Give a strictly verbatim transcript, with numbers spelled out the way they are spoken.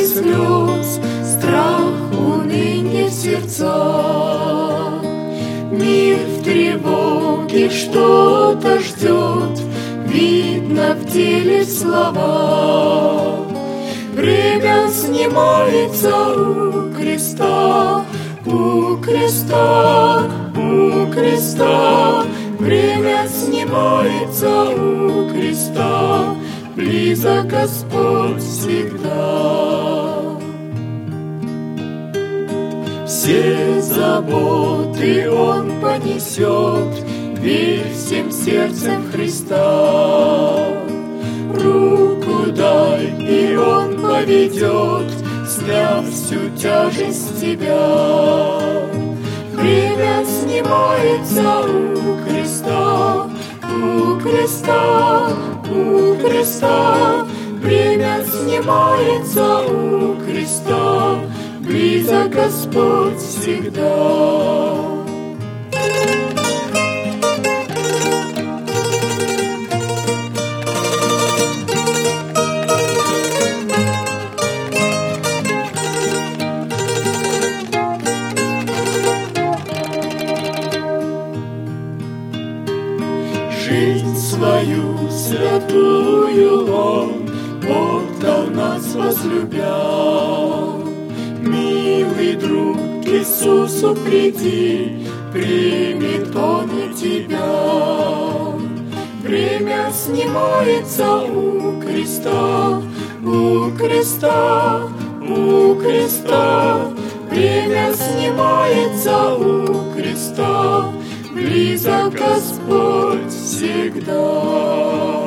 слез, страх, уныние в сердцах. Мир в тревоге что-то ждет, видно в теле слова. Время снимается у креста, у креста, у креста. Время снимается у креста, близок Господь всегда. Все заботы Он понесет, верь всем сердцем в Христа. Руку дай, и Он поведет, сняв всю тяжесть с тебя. Время снимается у креста, у креста, у креста. Время снимается у креста, близок Господь всегда. Жизнь свою святую Он отдал нас возлюбя. Милый друг, к Иисусу приди, примет Он и тебя. Время снимается у креста, у креста, у креста. Время снимается у креста, близок Господь всегда.